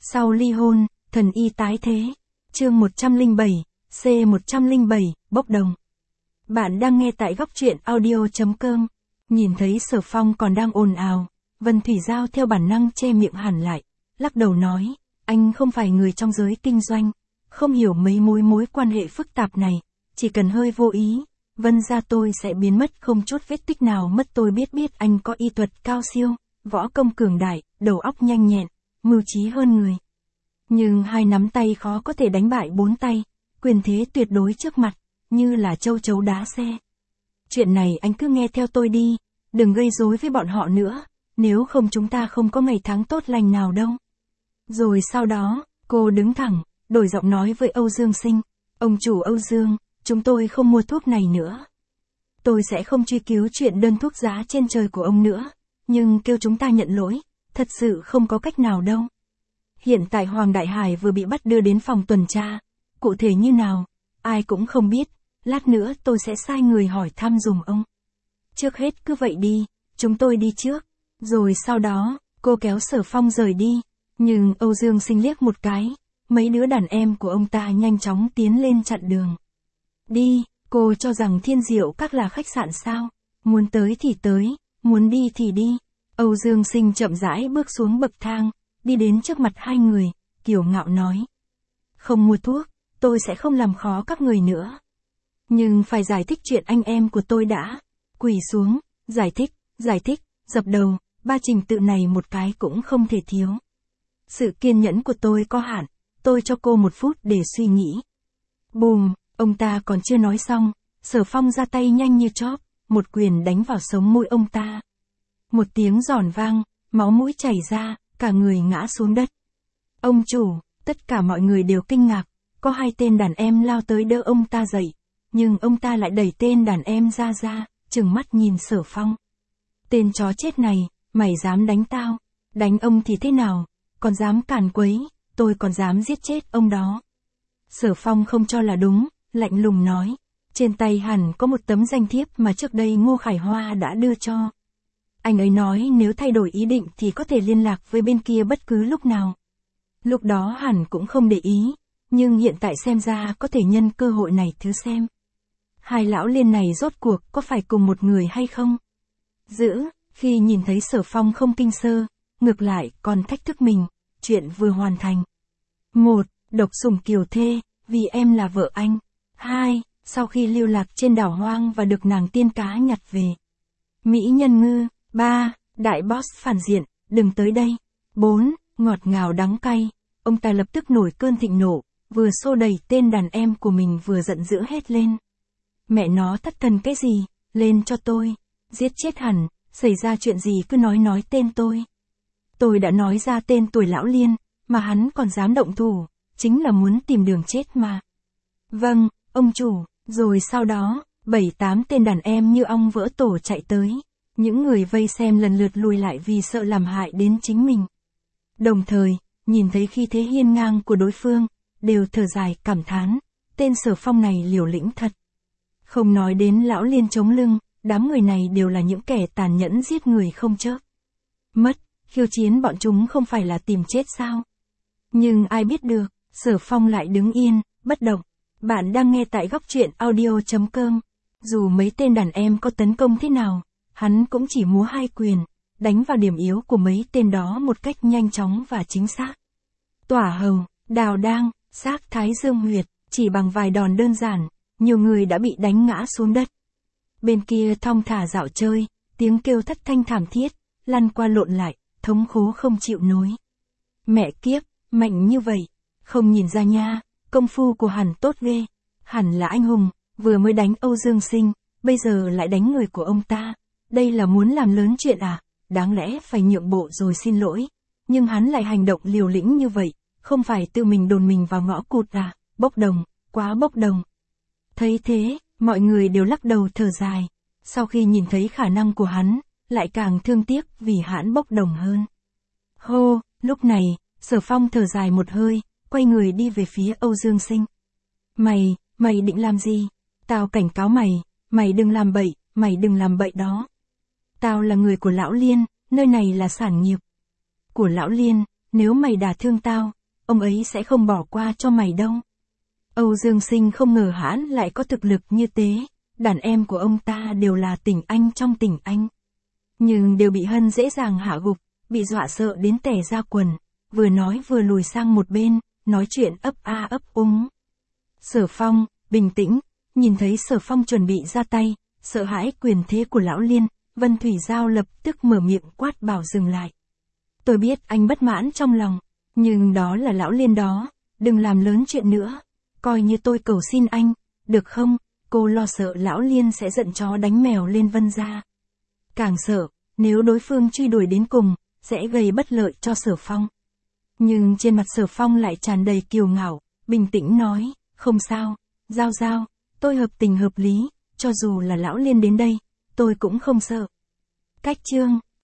Sau ly hôn, thần y tái thế. Chương 107, C107, bốc đồng. Bạn đang nghe tại góc truyện audio.com. Nhìn thấy Sở Phong còn đang ồn ào, Vân Thủy Giao theo bản năng che miệng hẳn lại, lắc đầu nói, anh không phải người trong giới kinh doanh, không hiểu mấy mối quan hệ phức tạp này, chỉ cần hơi vô ý, Vân gia tôi sẽ biến mất không chút vết tích nào mất. Tôi biết anh có y thuật cao siêu, võ công cường đại, đầu óc nhanh nhẹn, mưu trí hơn người. Nhưng hai nắm tay khó có thể đánh bại bốn tay, quyền thế tuyệt đối trước mặt, như là châu chấu đá xe. Chuyện này anh cứ nghe theo tôi đi, đừng gây rối với bọn họ nữa, nếu không chúng ta không có ngày tháng tốt lành nào đâu. Rồi sau đó, cô đứng thẳng, đổi giọng nói với Âu Dương Sinh, ông chủ Âu Dương, chúng tôi không mua thuốc này nữa. Tôi sẽ không truy cứu chuyện đơn thuốc giá trên trời của ông nữa, nhưng kêu chúng ta nhận lỗi, thật sự không có cách nào đâu. Hiện tại Hoàng Đại Hải vừa bị bắt đưa đến phòng tuần tra, cụ thể như nào, ai cũng không biết, lát nữa tôi sẽ sai người hỏi thăm dùm ông. Trước hết cứ vậy đi, chúng tôi đi trước. Rồi sau đó, cô kéo Sở Phong rời đi, nhưng Âu Dương Sinh liếc một cái, mấy đứa đàn em của ông ta nhanh chóng tiến lên chặn đường. Đi, cô cho rằng Thiên Diệu Các là khách sạn sao, muốn tới thì tới, muốn đi thì đi. Âu Dương Sinh chậm rãi bước xuống bậc thang, đi đến trước mặt hai người, kiêu ngạo nói. Không mua thuốc, tôi sẽ không làm khó các người nữa. Nhưng phải giải thích chuyện anh em của tôi đã. Quỳ xuống, giải thích, dập đầu, ba trình tự này một cái cũng không thể thiếu. Sự kiên nhẫn của tôi có hạn, tôi cho cô 1 phút để suy nghĩ. Bùm, ông ta còn chưa nói xong, Sở Phong ra tay nhanh như chóp, một quyền đánh vào sống mũi ông ta. Một tiếng giòn vang, máu mũi chảy ra, cả người ngã xuống đất. Ông chủ, tất cả mọi người đều kinh ngạc, có 2 tên đàn em lao tới đỡ ông ta dậy, nhưng ông ta lại đẩy tên đàn em ra, trừng mắt nhìn Sở Phong. Tên chó chết này, mày dám đánh tao, đánh ông thì thế nào, còn dám càn quấy, tôi còn dám giết chết ông đó. Sở Phong không cho là đúng, lạnh lùng nói, trên tay hẳn có một tấm danh thiếp mà trước đây Ngô Khải Hoa đã đưa cho. Anh ấy nói nếu thay đổi ý định thì có thể liên lạc với bên kia bất cứ lúc nào. Lúc đó hẳn cũng không để ý, nhưng hiện tại xem ra có thể nhân cơ hội này thử xem. Hai lão liên này rốt cuộc có phải cùng một người hay không? Khi nhìn thấy Sở Phong không kinh sơ, ngược lại còn thách thức mình, chuyện vừa hoàn thành. 1. Độc sủng kiều thê, vì em là vợ anh. 2. Sau khi lưu lạc trên đảo hoang và được nàng tiên cá nhặt về. Mỹ nhân ngư. 3. Đại boss phản diện, đừng tới đây. 4. Ngọt ngào đắng cay. Ông ta lập tức nổi cơn thịnh nộ, vừa xô đẩy tên đàn em của mình vừa giận dữ hét lên. Mẹ nó thất thần cái gì, lên cho tôi, giết chết hẳn, xảy ra chuyện gì cứ nói tên tôi. Tôi đã nói ra tên tuổi lão liên, mà hắn còn dám động thủ, chính là muốn tìm đường chết mà. Vâng, ông chủ. Rồi sau đó, 7-8 tên đàn em như ong vỡ tổ chạy tới. Những người vây xem lần lượt lùi lại vì sợ làm hại đến chính mình. Đồng thời, nhìn thấy khí thế hiên ngang của đối phương, đều thở dài cảm thán, tên Sở Phong này liều lĩnh thật. Không nói đến lão liên chống lưng, đám người này đều là những kẻ tàn nhẫn giết người không chớp mất, khiêu chiến bọn chúng không phải là tìm chết sao? Nhưng ai biết được, Sở Phong lại đứng yên, bất động. Bạn đang nghe tại góc truyện audio.com. Dù mấy tên đàn em có tấn công thế nào, hắn cũng chỉ múa 2 quyền, đánh vào điểm yếu của mấy tên đó một cách nhanh chóng và chính xác. Tỏa hầu, đào đang, xác thái dương huyệt, chỉ bằng vài đòn đơn giản, nhiều người đã bị đánh ngã xuống đất. Bên kia thong thả dạo chơi, tiếng kêu thất thanh thảm thiết, lăn qua lộn lại, thống khổ không chịu nối. Mẹ kiếp, mạnh như vậy, không nhìn ra nha, công phu của hẳn tốt ghê, hẳn là anh hùng, vừa mới đánh Âu Dương Sinh, bây giờ lại đánh người của ông ta, đây là muốn làm lớn chuyện à, đáng lẽ phải nhượng bộ rồi xin lỗi, nhưng hắn lại hành động liều lĩnh như vậy, không phải tự mình đồn mình vào ngõ cụt à, bốc đồng, quá bốc đồng. Thấy thế, mọi người đều lắc đầu thở dài, sau khi nhìn thấy khả năng của hắn, lại càng thương tiếc vì hắn bốc đồng hơn. Hô, lúc này, Sở Phong thở dài một hơi, quay người đi về phía Âu Dương Sinh. Mày định làm gì? Tao cảnh cáo mày đừng làm bậy đó. Tao là người của lão Liên, nơi này là sản nghiệp của lão Liên, nếu mày đả thương tao, ông ấy sẽ không bỏ qua cho mày đâu. Âu Dương Sinh không ngờ Hãn lại có thực lực như thế, đàn em của ông ta đều là tỉnh anh trong tỉnh anh. Nhưng đều bị Hân dễ dàng hạ gục, bị dọa sợ đến tè ra quần, vừa nói vừa lùi sang một bên, nói chuyện ấp a ấp úng. Sở Phong, bình tĩnh, nhìn thấy Sở Phong chuẩn bị ra tay, sợ hãi quyền thế của lão Liên, Vân Thủy Giao lập tức mở miệng quát bảo dừng lại. Tôi biết anh bất mãn trong lòng, nhưng đó là lão Liên đó, đừng làm lớn chuyện nữa, coi như tôi cầu xin anh, được không? Cô lo sợ lão Liên sẽ giận chó đánh mèo lên Vân gia. Càng sợ, nếu đối phương truy đuổi đến cùng, sẽ gây bất lợi cho Sở Phong. Nhưng trên mặt Sở Phong lại tràn đầy kiêu ngạo, bình tĩnh nói, không sao, Giao Giao, tôi hợp tình hợp lý, cho dù là lão Liên đến đây, tôi cũng không sợ. Cách chương